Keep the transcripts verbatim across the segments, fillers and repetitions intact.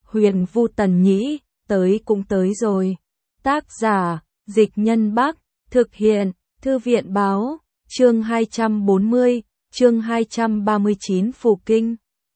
Huyền Vu Tần Nhĩ, tới cũng tới rồi. Tác giả, Dịch Nhân Bắc, thực hiện, Thư viện Báo, chương hai trăm bốn mươi, chương hai trăm ba mươi chín Phù Kinh.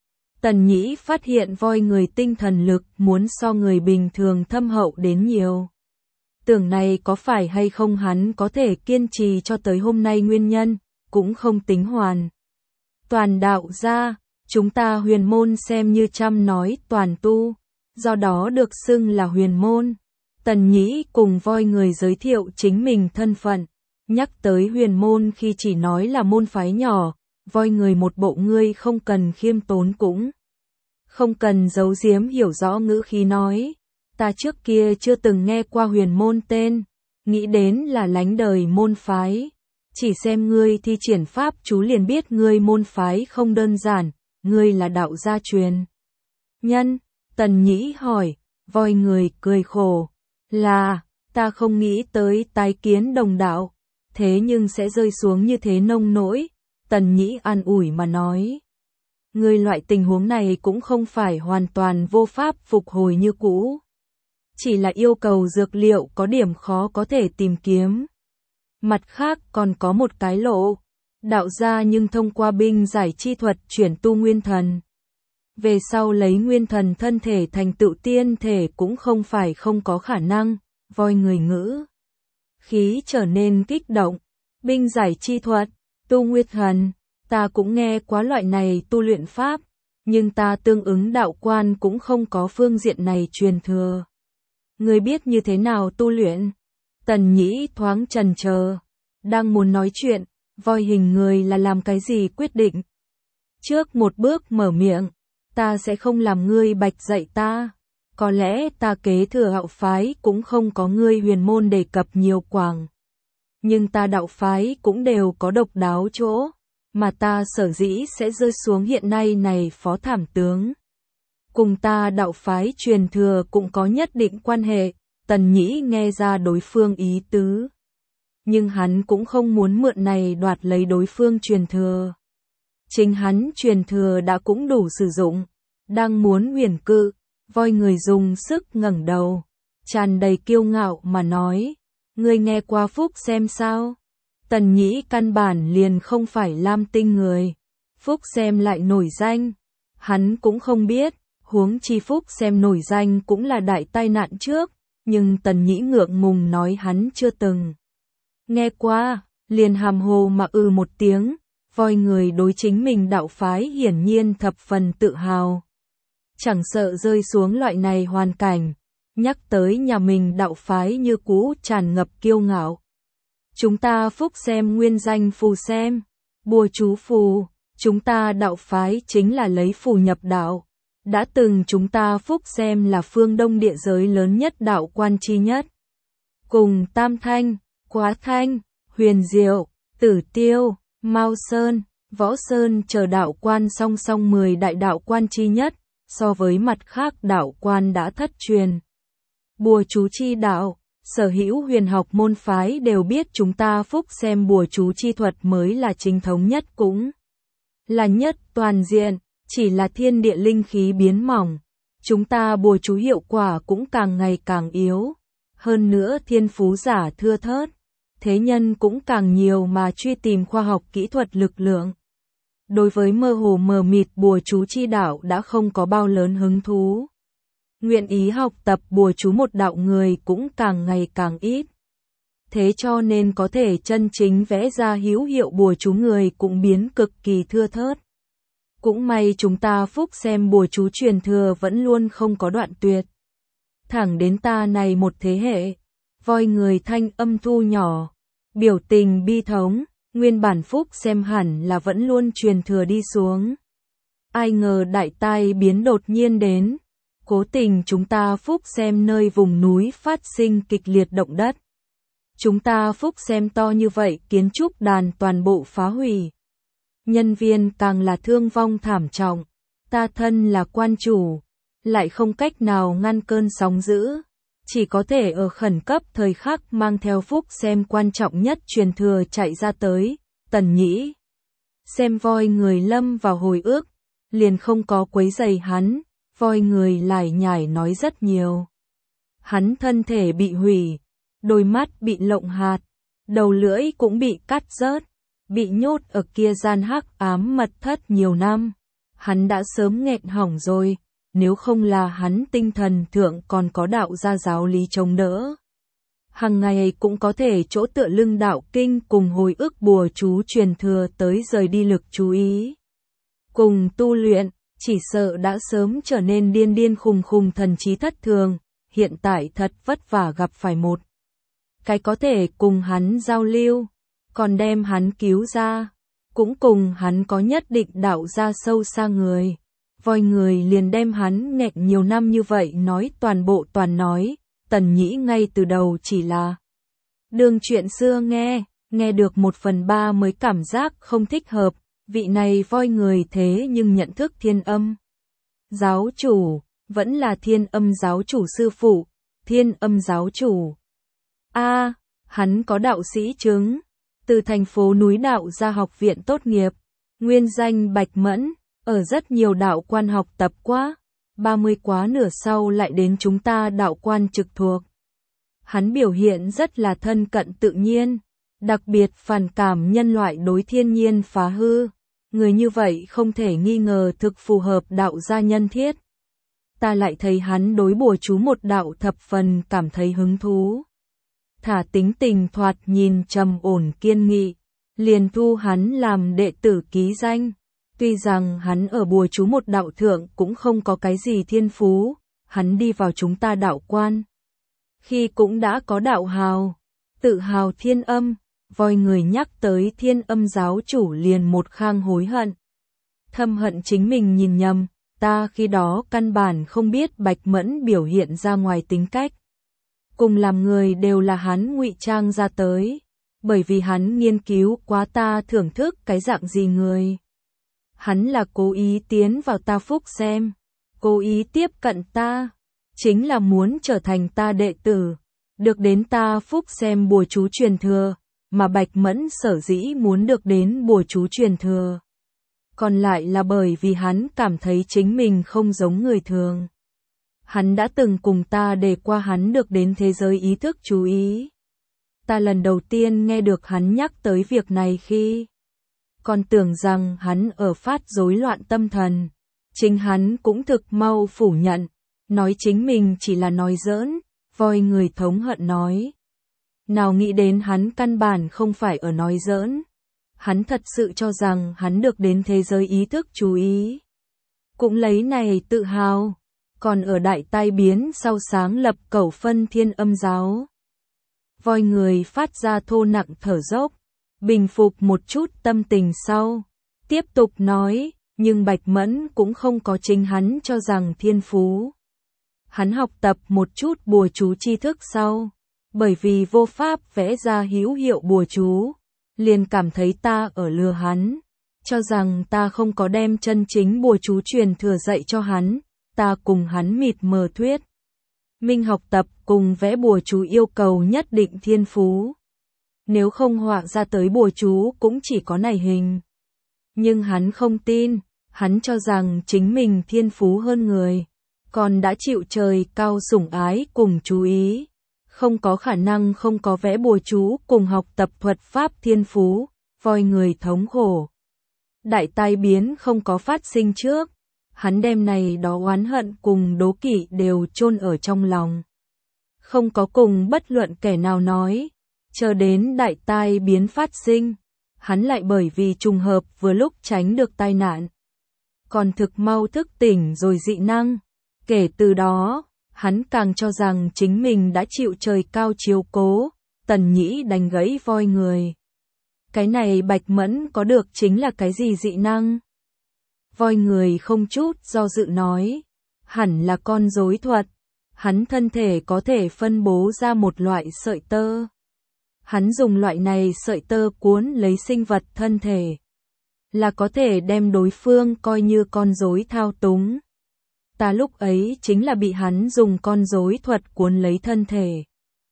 Tần Nhĩ phát hiện voi người tinh thần lực muốn so người bình thường thâm hậu đến nhiều. Tưởng này có phải hay không hắn có thể kiên trì cho tới hôm nay nguyên nhân, cũng không tính hoàn. Toàn đạo gia, chúng ta huyền môn xem như trăm nói toàn tu, do đó được xưng là huyền môn. Tần Nhĩ cùng voi người giới thiệu chính mình thân phận, nhắc tới huyền môn khi chỉ nói là môn phái nhỏ, voi người một bộ ngươi không cần khiêm tốn cũng không cần giấu giếm hiểu rõ ngữ khí nói. Ta trước kia chưa từng nghe qua huyền môn tên, nghĩ đến là lánh đời môn phái. Chỉ xem ngươi thi triển pháp chú liền biết ngươi môn phái không đơn giản, ngươi là đạo gia truyền nhân. Tần Nhĩ hỏi, voi người cười khổ, là, ta không nghĩ tới tái kiến đồng đạo, thế nhưng sẽ rơi xuống như thế nông nỗi. Tần Nhĩ an ủi mà nói, ngươi loại tình huống này cũng không phải hoàn toàn vô pháp phục hồi như cũ. Chỉ là yêu cầu dược liệu có điểm khó có thể tìm kiếm. Mặt khác còn có một cái lộ, đạo gia nhưng thông qua binh giải chi thuật chuyển tu nguyên thần. Về sau lấy nguyên thần thân thể thành tựu tiên thể cũng không phải không có khả năng. Voi người ngữ khí trở nên kích động. Binh giải chi thuật, tu nguyên thần, ta cũng nghe quá loại này tu luyện pháp, nhưng ta tương ứng đạo quan cũng không có phương diện này truyền thừa. Ngươi biết như thế nào tu luyện? Tần Nhĩ thoáng chần chờ, đang muốn nói chuyện, voi hình người là làm cái gì quyết định. Trước một bước mở miệng, ta sẽ không làm ngươi bạch dạy ta. Có lẽ ta kế thừa hạo phái cũng không có ngươi huyền môn đề cập nhiều quảng. Nhưng ta đạo phái cũng đều có độc đáo chỗ, mà ta sở dĩ sẽ rơi xuống hiện nay này phó thảm tướng. Cùng ta đạo phái truyền thừa cũng có nhất định quan hệ. Tần Nhĩ nghe ra đối phương ý tứ. Nhưng hắn cũng không muốn mượn này đoạt lấy đối phương truyền thừa. Chính hắn truyền thừa đã cũng đủ sử dụng. Đang muốn huyền cự, voi người dùng sức ngẩng đầu, tràn đầy kiêu ngạo mà nói, ngươi nghe qua Phúc Xem sao? Tần Nhĩ căn bản liền không phải Lam Tinh người. Phúc Xem lại nổi danh. Hắn cũng không biết, huống chi Phúc Xem nổi danh cũng là đại tai nạn trước. Nhưng Tần Nhĩ ngượng ngùng nói hắn chưa từng nghe qua, liền hàm hồ mà ừ một tiếng. Voi người đối chính mình đạo phái hiển nhiên thập phần tự hào. Chẳng sợ rơi xuống loại này hoàn cảnh, nhắc tới nhà mình đạo phái như cũ tràn ngập kiêu ngạo. Chúng ta Phúc Xem nguyên danh phù xem, bùa chú phù, chúng ta đạo phái chính là lấy phù nhập đạo. Đã từng chúng ta Phúc Xem là phương Đông địa giới lớn nhất đạo quan chi nhất. Cùng Tam Thanh, Quá Thanh, Huyền Diệu, Tử Tiêu, Mao Sơn, Võ Sơn chờ đạo quan song song mười đại đạo quan chi nhất, so với mặt khác đạo quan đã thất truyền. Bùa chú chi đạo, sở hữu huyền học môn phái đều biết chúng ta Phúc Xem bùa chú chi thuật mới là chính thống nhất cũng là nhất toàn diện. Chỉ là thiên địa linh khí biến mỏng, chúng ta bùa chú hiệu quả cũng càng ngày càng yếu. Hơn nữa thiên phú giả thưa thớt, thế nhân cũng càng nhiều mà truy tìm khoa học kỹ thuật lực lượng. Đối với mơ hồ mờ mịt bùa chú chi đạo đã không có bao lớn hứng thú. Nguyện ý học tập bùa chú một đạo người cũng càng ngày càng ít. Thế cho nên có thể chân chính vẽ ra hữu hiệu bùa chú người cũng biến cực kỳ thưa thớt. Cũng may chúng ta Phúc Xem bùa chú truyền thừa vẫn luôn không có đoạn tuyệt. Thẳng đến ta này một thế hệ, voi người thanh âm thu nhỏ, biểu tình bi thống, nguyên bản Phúc Xem hẳn là vẫn luôn truyền thừa đi xuống. Ai ngờ đại tai biến đột nhiên đến, cố tình chúng ta Phúc Xem nơi vùng núi phát sinh kịch liệt động đất. Chúng ta Phúc Xem to như vậy kiến trúc đàn toàn bộ phá hủy. Nhân viên càng là thương vong thảm trọng, ta thân là quan chủ, lại không cách nào ngăn cơn sóng dữ, chỉ có thể ở khẩn cấp thời khắc mang theo Phúc Xem quan trọng nhất truyền thừa chạy ra tới. Tần Nhĩ xem voi người lâm vào hồi ức, liền không có quấy rầy hắn, voi người lải nhải nói rất nhiều. Hắn thân thể bị hủy, đôi mắt bị lộng hạt, đầu lưỡi cũng bị cắt rớt, bị nhốt ở kia gian hắc ám mật thất nhiều năm. Hắn đã sớm nghẹn hỏng rồi, nếu không là hắn tinh thần thượng còn có đạo gia giáo lý chống đỡ. Hằng ngày cũng có thể chỗ tựa lưng đạo kinh cùng hồi ức bùa chú truyền thừa tới rời đi lực chú ý. Cùng tu luyện, chỉ sợ đã sớm trở nên điên điên khùng khùng thần trí thất thường, hiện tại thật vất vả gặp phải một cái có thể cùng hắn giao lưu, còn đem hắn cứu ra, cũng cùng hắn có nhất định đạo gia sâu xa người. Voi người liền đem hắn nghẹn nhiều năm như vậy nói toàn bộ toàn nói, Tần Nhĩ ngay từ đầu chỉ là đường chuyện xưa nghe, nghe được một phần ba mới cảm giác không thích hợp, vị này voi người thế nhưng nhận thức Thiên Âm giáo chủ, vẫn là Thiên Âm giáo chủ sư phụ, Thiên Âm giáo chủ. A, à, hắn có đạo sĩ chứng, từ thành phố núi đạo gia học viện tốt nghiệp, nguyên danh Bạch Mẫn, ở rất nhiều đạo quan học tập quá, ba mươi quá nửa sau lại đến chúng ta đạo quan trực thuộc. Hắn biểu hiện rất là thân cận tự nhiên, đặc biệt phản cảm nhân loại đối thiên nhiên phá hư, người như vậy không thể nghi ngờ thực phù hợp đạo gia nhân thiết. Ta lại thấy hắn đối bùa chú một đạo thập phần cảm thấy hứng thú. Thả tính tình thoạt nhìn trầm ổn kiên nghị, liền thu hắn làm đệ tử ký danh. Tuy rằng hắn ở bùa chú một đạo thượng cũng không có cái gì thiên phú, hắn đi vào chúng ta đạo quan khi cũng đã có đạo hào, tự hào Thiên Âm. Voi người nhắc tới Thiên Âm giáo chủ liền một khang hối hận. Thâm hận chính mình nhìn nhầm, ta khi đó căn bản không biết Bạch Mẫn biểu hiện ra ngoài tính cách. Cùng làm người đều là hắn ngụy trang ra tới, bởi vì hắn nghiên cứu quá ta thưởng thức cái dạng gì người. Hắn là cố ý tiến vào ta phúc xem, cố ý tiếp cận ta, chính là muốn trở thành ta đệ tử, được đến ta phúc xem bùa chú truyền thừa, mà Bạch Mẫn sở dĩ muốn được đến bùa chú truyền thừa. Còn lại là bởi vì hắn cảm thấy chính mình không giống người thường. Hắn đã từng cùng ta đề qua hắn được đến thế giới ý thức chú ý. Ta lần đầu tiên nghe được hắn nhắc tới việc này khi còn tưởng rằng hắn ở phát rối loạn tâm thần. Chính hắn cũng thực mau phủ nhận, nói chính mình chỉ là nói giỡn. Voi người thống hận nói. Nào nghĩ đến hắn căn bản không phải ở nói giỡn. Hắn thật sự cho rằng hắn được đến thế giới ý thức chú ý. Cũng lấy này tự hào. Còn ở đại tai biến sau sáng lập cẩu phân Thiên Âm giáo. Voi người phát ra thô nặng thở dốc, bình phục một chút tâm tình sau, tiếp tục nói, nhưng Bạch Mẫn cũng không có chính hắn cho rằng thiên phú. Hắn học tập một chút bùa chú tri thức sau, bởi vì vô pháp vẽ ra hữu hiệu bùa chú, liền cảm thấy ta ở lừa hắn, cho rằng ta không có đem chân chính bùa chú truyền thừa dạy cho hắn, ta cùng hắn mịt mờ thuyết. Minh học tập cùng vẽ bùa chú yêu cầu nhất định thiên phú. Nếu không họa ra tới bùa chú cũng chỉ có này hình. Nhưng hắn không tin, hắn cho rằng chính mình thiên phú hơn người, còn đã chịu trời cao sủng ái cùng chú ý. Không có khả năng không có vẽ bùa chú cùng học tập thuật pháp thiên phú, voi người thống khổ. Đại tai biến không có phát sinh trước. Hắn đem này đó oán hận cùng đố kỵ đều chôn ở trong lòng. Không có cùng bất luận kẻ nào nói. Chờ đến đại tai biến phát sinh, hắn lại bởi vì trùng hợp vừa lúc tránh được tai nạn. Còn thực mau thức tỉnh rồi dị năng. Kể từ đó, hắn càng cho rằng chính mình đã chịu trời cao chiếu cố. Tần Nhĩ đánh gãy voi người. Cái này Bạch Mẫn có được chính là cái gì dị năng? Voi người không chút do dự nói, hẳn là con rối thuật, hắn thân thể có thể phân bố ra một loại sợi tơ. Hắn dùng loại này sợi tơ cuốn lấy sinh vật thân thể, là có thể đem đối phương coi như con rối thao túng. Ta lúc ấy chính là bị hắn dùng con rối thuật cuốn lấy thân thể.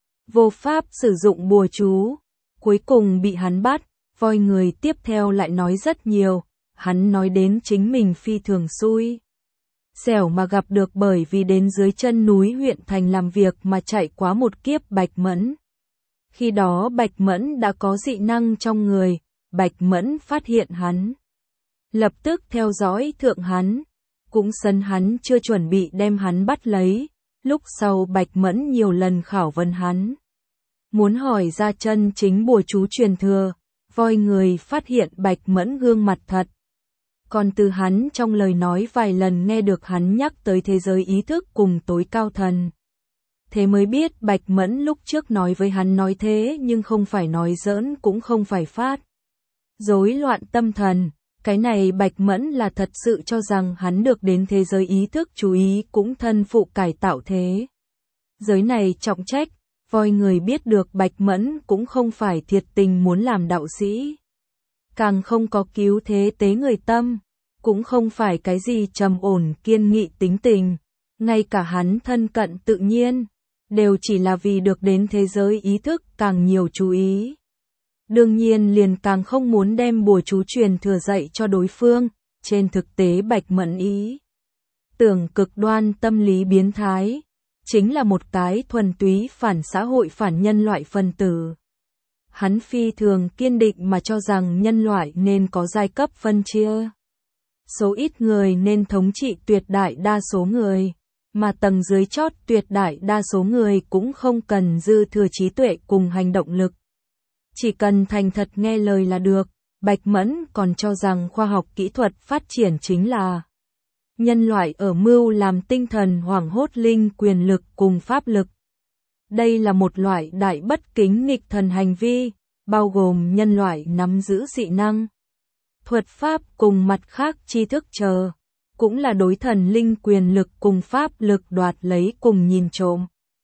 Vô pháp sử dụng bùa chú, cuối cùng bị hắn bắt, voi người tiếp theo lại nói rất nhiều. Hắn nói đến chính mình phi thường xui xẻo mà gặp được bởi vì đến dưới chân núi huyện thành làm việc mà chạy quá một kiếp Bạch Mẫn. Khi đó Bạch Mẫn đã có dị năng trong người, Bạch Mẫn phát hiện hắn. Lập tức theo dõi thượng hắn, cũng sân hắn chưa chuẩn bị đem hắn bắt lấy, lúc sau Bạch Mẫn nhiều lần khảo vấn hắn. Muốn hỏi ra chân chính bùa chú truyền thừa, voi người phát hiện Bạch Mẫn gương mặt thật. Còn từ hắn trong lời nói vài lần nghe được hắn nhắc tới thế giới ý thức cùng tối cao thần. Thế mới biết Bạch Mẫn lúc trước nói với hắn nói thế nhưng không phải nói giỡn cũng không phải phát. Rối loạn tâm thần, cái này Bạch Mẫn là thật sự cho rằng hắn được đến thế giới ý thức chú ý cũng thân phụ cải tạo thế. Giới này trọng trách, voi người biết được Bạch Mẫn cũng không phải thiệt tình muốn làm đạo sĩ. Càng không có cứu thế tế người tâm, cũng không phải cái gì trầm ổn kiên nghị tính tình, ngay cả hắn thân cận tự nhiên, đều chỉ là vì được đến thế giới ý thức càng nhiều chú ý. Đương nhiên liền càng không muốn đem bùa chú truyền thừa dạy cho đối phương, trên thực tế Bạch Mẫn ý. Tưởng cực đoan tâm lý biến thái, chính là một cái thuần túy phản xã hội phản nhân loại phân tử. Hắn phi thường kiên định mà cho rằng nhân loại nên có giai cấp phân chia. Số ít người nên thống trị tuyệt đại đa số người, mà tầng dưới chót tuyệt đại đa số người cũng không cần dư thừa trí tuệ cùng hành động lực. Chỉ cần thành thật nghe lời là được. Bạch Mẫn còn cho rằng khoa học kỹ thuật phát triển chính là nhân loại ở mưu làm tinh thần hoảng hốt linh quyền lực cùng pháp lực. Đây là một loại đại bất kính nghịch thần hành vi, bao gồm nhân loại nắm giữ dị năng, thuật pháp cùng mặt khác tri thức chờ, cũng là đối thần linh quyền lực cùng pháp lực đoạt lấy cùng nhìn trộm.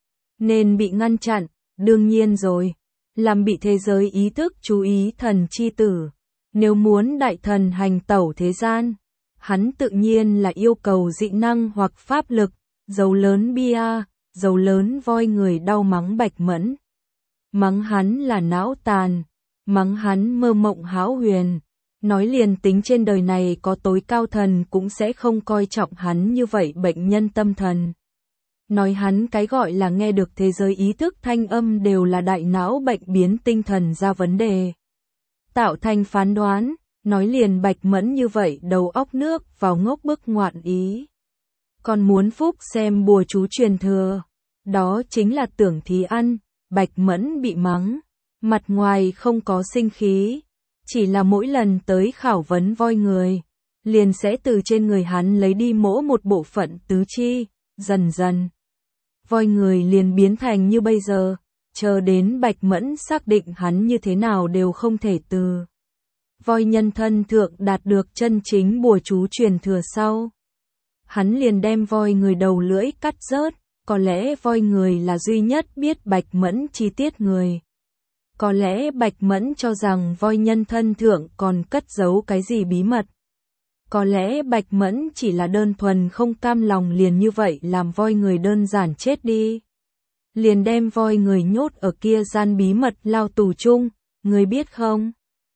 Nên bị ngăn chặn, đương nhiên rồi, làm bị thế giới ý thức chú ý thần chi tử. Nếu muốn đại thần hành tẩu thế gian, hắn tự nhiên là yêu cầu dị năng hoặc pháp lực, dấu lớn bia, dấu lớn voi người đau mắng Bạch Mẫn. Mắng hắn là não tàn, mắng hắn mơ mộng hão huyền, nói liền tính trên đời này có tối cao thần cũng sẽ không coi trọng hắn như vậy bệnh nhân tâm thần. Nói hắn cái gọi là nghe được thế giới ý thức thanh âm đều là đại não bệnh biến tinh thần ra vấn đề. Tạo thành phán đoán, nói liền Bạch Mẫn như vậy đầu óc nước vào ngốc bức ngoạn ý. Còn muốn phúc xem bùa chú truyền thừa, đó chính là tưởng thí ăn. Bạch Mẫn bị mắng, mặt ngoài không có sinh khí, chỉ là mỗi lần tới khảo vấn voi người, liền sẽ từ trên người hắn lấy đi mỗ một bộ phận tứ chi, dần dần. Voi người liền biến thành như bây giờ, chờ đến Bạch Mẫn xác định hắn như thế nào đều không thể từ. Voi nhân thân thượng đạt được chân chính bùa chú truyền thừa sau. Hắn liền đem voi người đầu lưỡi cắt rớt, có lẽ voi người là duy nhất biết Bạch Mẫn chi tiết người. Có lẽ Bạch Mẫn cho rằng voi nhân thân thượng còn cất giấu cái gì bí mật. Có lẽ Bạch Mẫn chỉ là đơn thuần không cam lòng liền như vậy làm voi người đơn giản chết đi. Liền đem voi người nhốt ở kia gian bí mật lao tù chung, người biết không?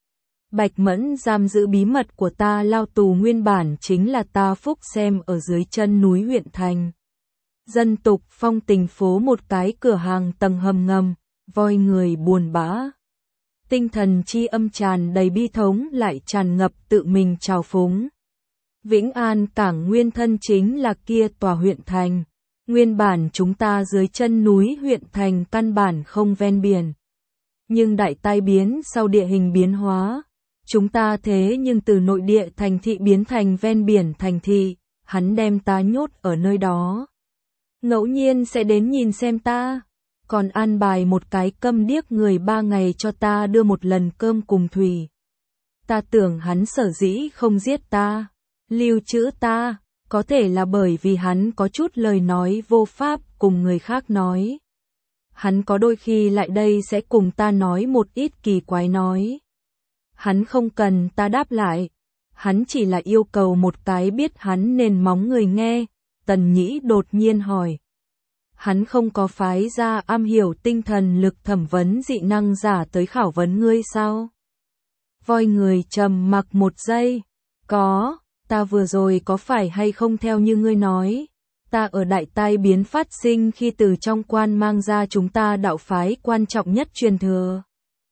Bạch Mẫn giam giữ bí mật của ta lao tù nguyên bản chính là ta phúc xem ở dưới chân núi huyện thành. Dân tục phong tình phố một cái cửa hàng tầng hầm ngầm, voi người buồn bã. Tinh thần chi âm tràn đầy bi thống lại tràn ngập tự mình trào phúng. Vĩnh An cảng nguyên thân chính là kia tòa huyện thành. Nguyên bản chúng ta dưới chân núi huyện thành căn bản không ven biển. Nhưng đại tai biến sau địa hình biến hóa. Chúng ta thế nhưng từ nội địa thành thị biến thành ven biển thành thị, hắn đem ta nhốt ở nơi đó. Ngẫu nhiên sẽ đến nhìn xem ta, còn an bài một cái câm điếc người ba ngày cho ta đưa một lần cơm cùng thủy. Ta tưởng hắn sở dĩ không giết ta, lưu trữ ta, có thể là bởi vì hắn có chút lời nói vô pháp cùng người khác nói. Hắn có đôi khi lại đây sẽ cùng ta nói một ít kỳ quái nói. Hắn không cần ta đáp lại, hắn chỉ là yêu cầu một cái biết hắn nền móng người nghe. Tần Nhĩ đột nhiên hỏi. Hắn không có phái ra am hiểu tinh thần lực thẩm vấn dị năng giả tới khảo vấn ngươi sao? Voi người trầm mặc một giây. Có, ta vừa rồi có phải hay không theo như ngươi nói, ta ở đại tai biến phát sinh khi từ trong quan mang ra chúng ta đạo phái quan trọng nhất truyền thừa.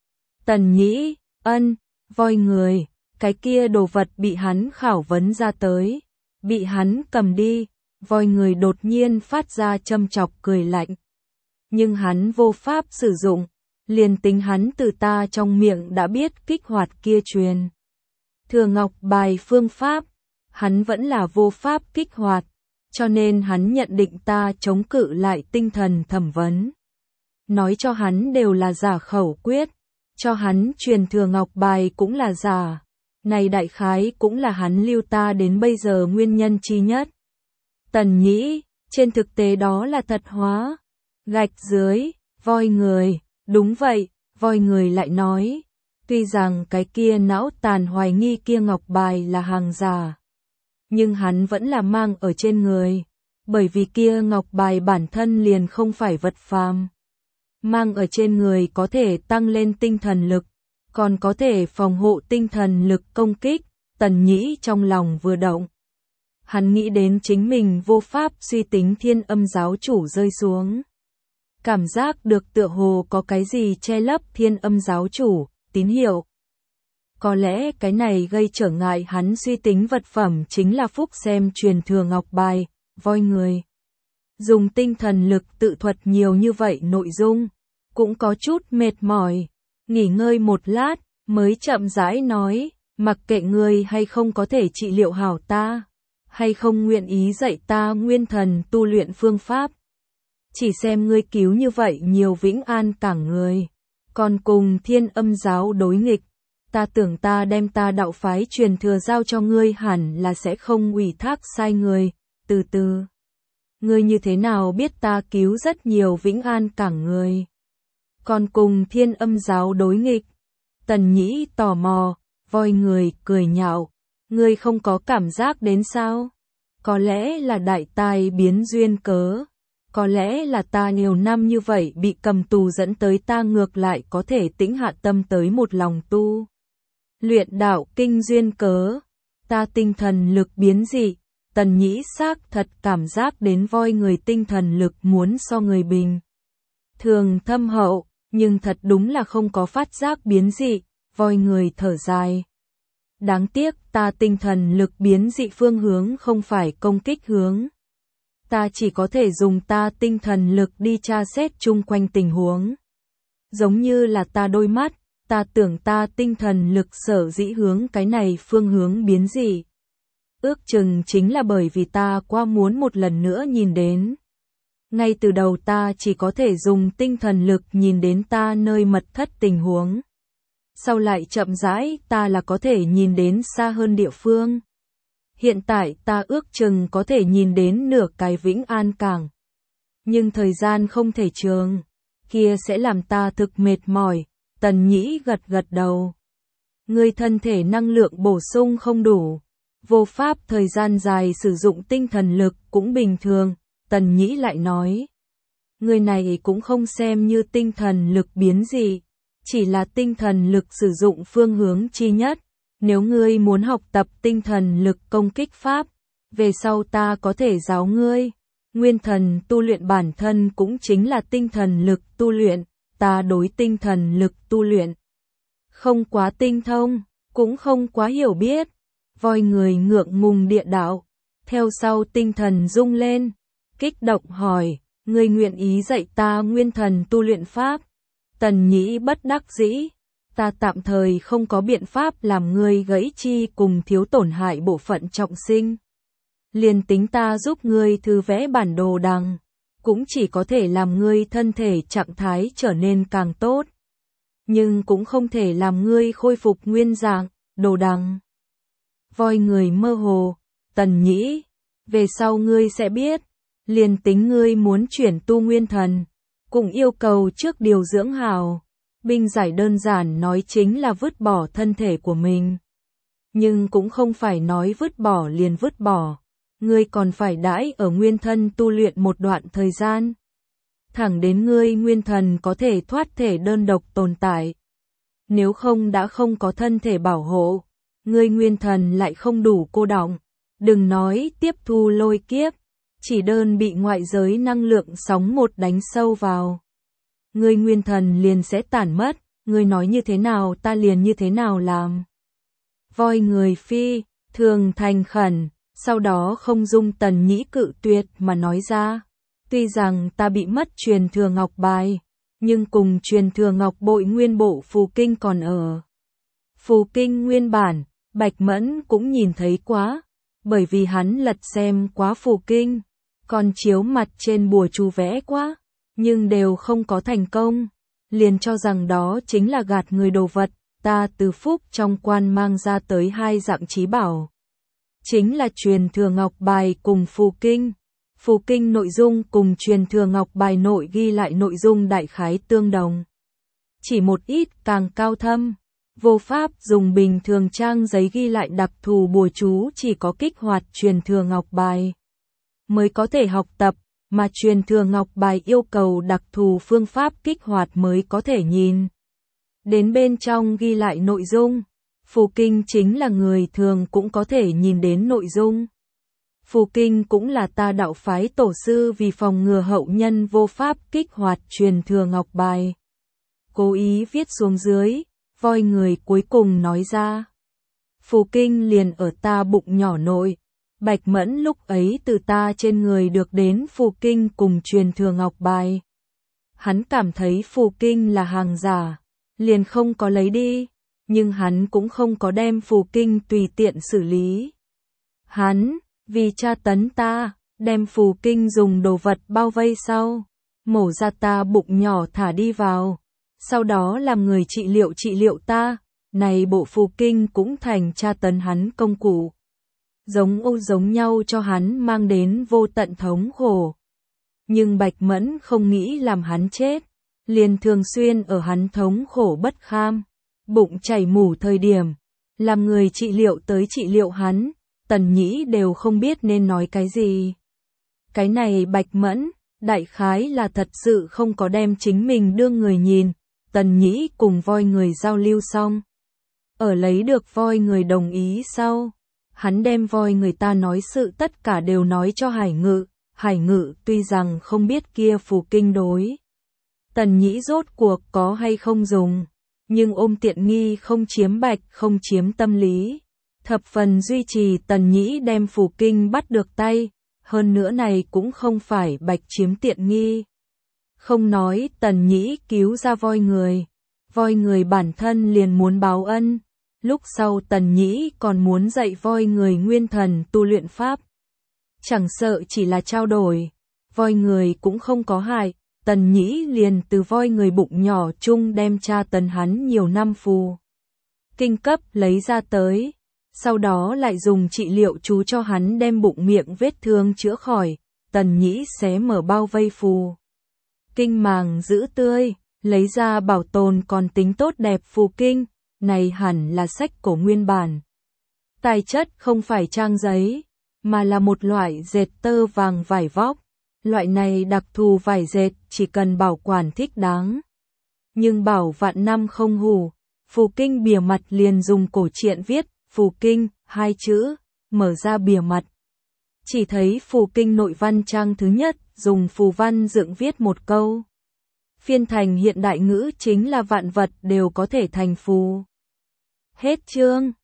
Tần Nhĩ, ân, voi người, cái kia đồ vật bị hắn khảo vấn ra tới, bị hắn cầm đi, voi người đột nhiên phát ra châm chọc cười lạnh. Nhưng hắn vô pháp sử dụng, liền tính hắn từ ta trong miệng đã biết kích hoạt kia truyền. Thừa ngọc bài phương pháp, hắn vẫn là vô pháp kích hoạt, cho nên hắn nhận định ta chống cự lại tinh thần thẩm vấn. Nói cho hắn đều là giả khẩu quyết, cho hắn truyền thừa ngọc bài cũng là giả. Này đại khái cũng là hắn lưu ta đến bây giờ nguyên nhân chi nhất. Tần Nhĩ, trên thực tế đó là thật hóa. Gạch dưới, voi người, đúng vậy, voi người lại nói. Tuy rằng cái kia não tàn hoài nghi kia ngọc bài là hàng giả, nhưng hắn vẫn là mang ở trên người, bởi vì kia ngọc bài bản thân liền không phải vật phàm. Mang ở trên người có thể tăng lên tinh thần lực, còn có thể phòng hộ tinh thần lực công kích. Tần Nhĩ trong lòng vừa động. Hắn nghĩ đến chính mình vô pháp suy tính Thiên Âm giáo chủ rơi xuống. Cảm giác được tựa hồ có cái gì che lấp Thiên Âm giáo chủ, tín hiệu. Có lẽ cái này gây trở ngại hắn suy tính vật phẩm chính là phúc xem truyền thừa ngọc bài, voi người. Dùng tinh thần lực tự thuật nhiều như vậy nội dung, cũng có chút mệt mỏi. Nghỉ ngơi một lát, mới chậm rãi nói, mặc kệ ngươi hay không có thể trị liệu hảo ta, hay không nguyện ý dạy ta nguyên thần tu luyện phương pháp. Chỉ xem ngươi cứu như vậy nhiều Vĩnh An Cảng người, còn cùng Thiên Âm giáo đối nghịch, ta tưởng ta đem ta đạo phái truyền thừa giao cho ngươi hẳn là sẽ không ủy thác sai người. Từ từ, ngươi như thế nào biết ta cứu rất nhiều Vĩnh An Cảng người, còn cùng Thiên Âm giáo đối nghịch? Tần Nhĩ tò mò, voi người cười nhạo, ngươi không có cảm giác đến sao? Có lẽ là đại tai biến duyên cớ, có lẽ là ta nhiều năm như vậy bị cầm tù dẫn tới ta ngược lại có thể tĩnh hạ tâm tới một lòng tu. Luyện đạo kinh duyên cớ, ta tinh thần lực biến dị. Tần Nhĩ xác thật cảm giác đến voi người tinh thần lực muốn so người bình thường thâm hậu, nhưng thật đúng là không có phát giác biến dị. Voi người thở dài. Đáng tiếc ta tinh thần lực biến dị phương hướng không phải công kích hướng. Ta chỉ có thể dùng ta tinh thần lực đi tra xét chung quanh tình huống. Giống như là ta đôi mắt, ta tưởng ta tinh thần lực sở dĩ hướng cái này phương hướng biến dị. Ước chừng chính là bởi vì ta qua muốn một lần nữa nhìn đến. Ngay từ đầu ta chỉ có thể dùng tinh thần lực nhìn đến ta nơi mật thất tình huống. Sau lại chậm rãi ta là có thể nhìn đến xa hơn địa phương. Hiện tại ta ước chừng có thể nhìn đến nửa cái Vĩnh An Cảng. Nhưng thời gian không thể trường, kia sẽ làm ta thực mệt mỏi. Tần Nhĩ gật gật đầu. Ngươi thân thể năng lượng bổ sung không đủ, vô pháp thời gian dài sử dụng tinh thần lực cũng bình thường. Tần Nhĩ lại nói, người này cũng không xem như tinh thần lực biến dị, chỉ là tinh thần lực sử dụng phương hướng chi nhất. Nếu ngươi muốn học tập tinh thần lực công kích pháp, về sau ta có thể giáo ngươi. Nguyên thần tu luyện bản thân cũng chính là tinh thần lực tu luyện, ta đối tinh thần lực tu luyện không quá tinh thông, cũng không quá hiểu biết. Voi người ngượng ngùng địa đạo, theo sau tinh thần rung lên, kích động hỏi, ngươi nguyện ý dạy ta nguyên thần tu luyện pháp? Tần Nhĩ bất đắc dĩ, ta tạm thời không có biện pháp làm ngươi gãy chi cùng thiếu tổn hại bộ phận trọng sinh. Liền tính ta giúp ngươi thư vẽ bản đồ đằng, cũng chỉ có thể làm ngươi thân thể trạng thái trở nên càng tốt. Nhưng cũng không thể làm ngươi khôi phục nguyên dạng, đồ đằng. Voi người mơ hồ, Tần Nhĩ, về sau ngươi sẽ biết, liền tính ngươi muốn chuyển tu nguyên thần, cũng yêu cầu trước điều dưỡng hào. Binh giải đơn giản nói chính là vứt bỏ thân thể của mình. Nhưng cũng không phải nói vứt bỏ liền vứt bỏ. Ngươi còn phải đãi ở nguyên thân tu luyện một đoạn thời gian. Thẳng đến ngươi nguyên thần có thể thoát thể đơn độc tồn tại. Nếu không đã không có thân thể bảo hộ, ngươi nguyên thần lại không đủ cô đọng, Đừng nói tiếp thu lôi kiếp, chỉ đơn bị ngoại giới năng lượng sóng một đánh sâu vào. Ngươi nguyên thần liền sẽ tản mất, ngươi nói như thế nào ta liền như thế nào làm. Voi người phi, thường thành khẩn, sau đó không dung Tần Nhĩ cự tuyệt mà nói ra. Tuy rằng ta bị mất truyền thừa ngọc bài, nhưng cùng truyền thừa ngọc bội nguyên bộ phù kinh còn ở. Phù kinh nguyên bản, Bạch Mẫn cũng nhìn thấy quá, bởi vì hắn lật xem quá phù kinh, còn chiếu mặt trên bùa chú vẽ quá, nhưng đều không có thành công, liền cho rằng đó chính là gạt người đồ vật, ta từ phúc trong quan mang ra tới hai dạng trí bảo. Chính là truyền thừa ngọc bài cùng phù kinh. Phù kinh nội dung cùng truyền thừa ngọc bài nội ghi lại nội dung đại khái tương đồng. Chỉ một ít càng cao thâm, vô pháp dùng bình thường trang giấy ghi lại đặc thù bùa chú, chỉ có kích hoạt truyền thừa ngọc bài mới có thể học tập, mà truyền thừa ngọc bài yêu cầu đặc thù phương pháp kích hoạt mới có thể nhìn đến bên trong ghi lại nội dung. Phù kinh chính là người thường cũng có thể nhìn đến nội dung. Phù kinh cũng là ta đạo phái tổ sư vì phòng ngừa hậu nhân vô pháp kích hoạt truyền thừa ngọc bài, cố ý viết xuống dưới. Voi người cuối cùng nói ra, phù kinh liền ở ta bụng nhỏ nội. Bạch Mẫn lúc ấy từ ta trên người được đến phù kinh cùng truyền thừa ngọc bài. Hắn cảm thấy phù kinh là hàng giả, liền không có lấy đi, nhưng hắn cũng không có đem phù kinh tùy tiện xử lý. Hắn, vì tra tấn ta, đem phù kinh dùng đồ vật bao vây sau, mổ ra ta bụng nhỏ thả đi vào, sau đó làm người trị liệu trị liệu ta, này bộ phù kinh cũng thành tra tấn hắn công cụ. Giống ô giống nhau cho hắn mang đến vô tận thống khổ. Nhưng Bạch Mẫn không nghĩ làm hắn chết, liền thường xuyên ở hắn thống khổ bất kham, bụng chảy mủ thời điểm, làm người trị liệu tới trị liệu hắn, Tần Nhĩ đều không biết nên nói cái gì. Cái này Bạch Mẫn, đại khái là thật sự không có đem chính mình đưa người nhìn. Tần Nhĩ cùng voi người giao lưu xong, ở lấy được voi người đồng ý sau, hắn đem voi người ta nói sự tất cả đều nói cho Hải Ngự. Hải Ngự tuy rằng không biết kia phù kinh đối Tần Nhĩ rốt cuộc có hay không dùng, nhưng ôm tiện nghi không chiếm Bạch không chiếm tâm lý, thập phần duy trì Tần Nhĩ đem phù kinh bắt được tay. Hơn nữa này cũng không phải Bạch chiếm tiện nghi. Không nói Tần Nhĩ cứu ra voi người, voi người bản thân liền muốn báo ân, lúc sau Tần Nhĩ còn muốn dạy voi người nguyên thần tu luyện pháp. Chẳng sợ chỉ là trao đổi, voi người cũng không có hại, Tần Nhĩ liền từ voi người bụng nhỏ chung đem tra tấn hắn nhiều năm phù kinh cấp lấy ra tới, sau đó lại dùng trị liệu chú cho hắn đem bụng miệng vết thương chữa khỏi. Tần Nhĩ xé mở bao vây phù kinh màng giữ tươi, lấy ra bảo tồn còn tính tốt đẹp phù kinh, này hẳn là sách cổ nguyên bản. Tài chất không phải trang giấy, mà là một loại dệt tơ vàng vải vóc. Loại này đặc thù vải dệt chỉ cần bảo quản thích đáng, nhưng bảo vạn năm không hủ. Phù kinh bìa mặt liền dùng cổ truyện viết phù kinh hai chữ, mở ra bìa mặt, chỉ thấy phù kinh nội văn trang thứ nhất dùng phù văn dựng viết một câu. Phiên thành hiện đại ngữ chính là vạn vật đều có thể thành phù. Hết chương.